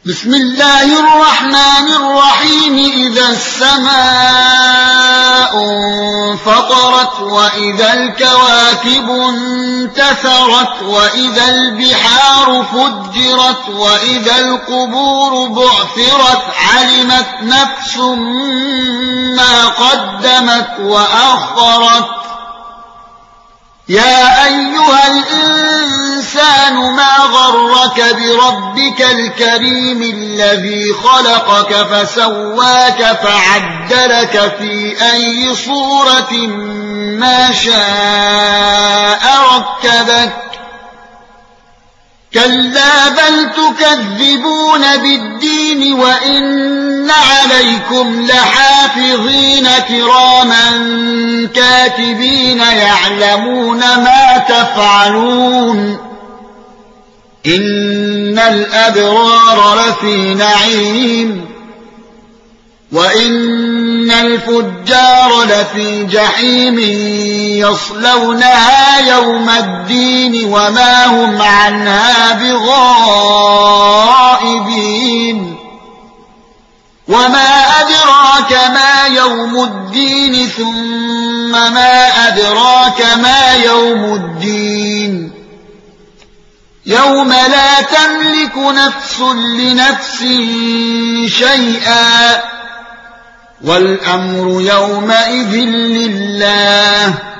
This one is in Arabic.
بسم الله الرحمن الرحيم. إذا السماء انفطرت وإذا الكواكب انتثرت وإذا البحار فجرت وإذا القبور بعثرت علمت نفس ما قدمت وأخرت. يا أيها الإنسان ما غرك بربك الكريم الذي خلقك فسواك فعدلك في أي صورة ما شاء ركبك. كلا بل تكذبون بالدين وإن عليكم لحافظين كراما كاتبين يعلمون ما تفعلون. إن الأبرار لفي نعيم وإن الفجار لفي جحيم يصلونها يوم الدين وما هم عنها بغائبين. وما أدراك ما يوم الدين ثم ما أدراك ما يوم الدين. يوم لا تملك نفس لنفس شيئا والأمر يومئذ لله.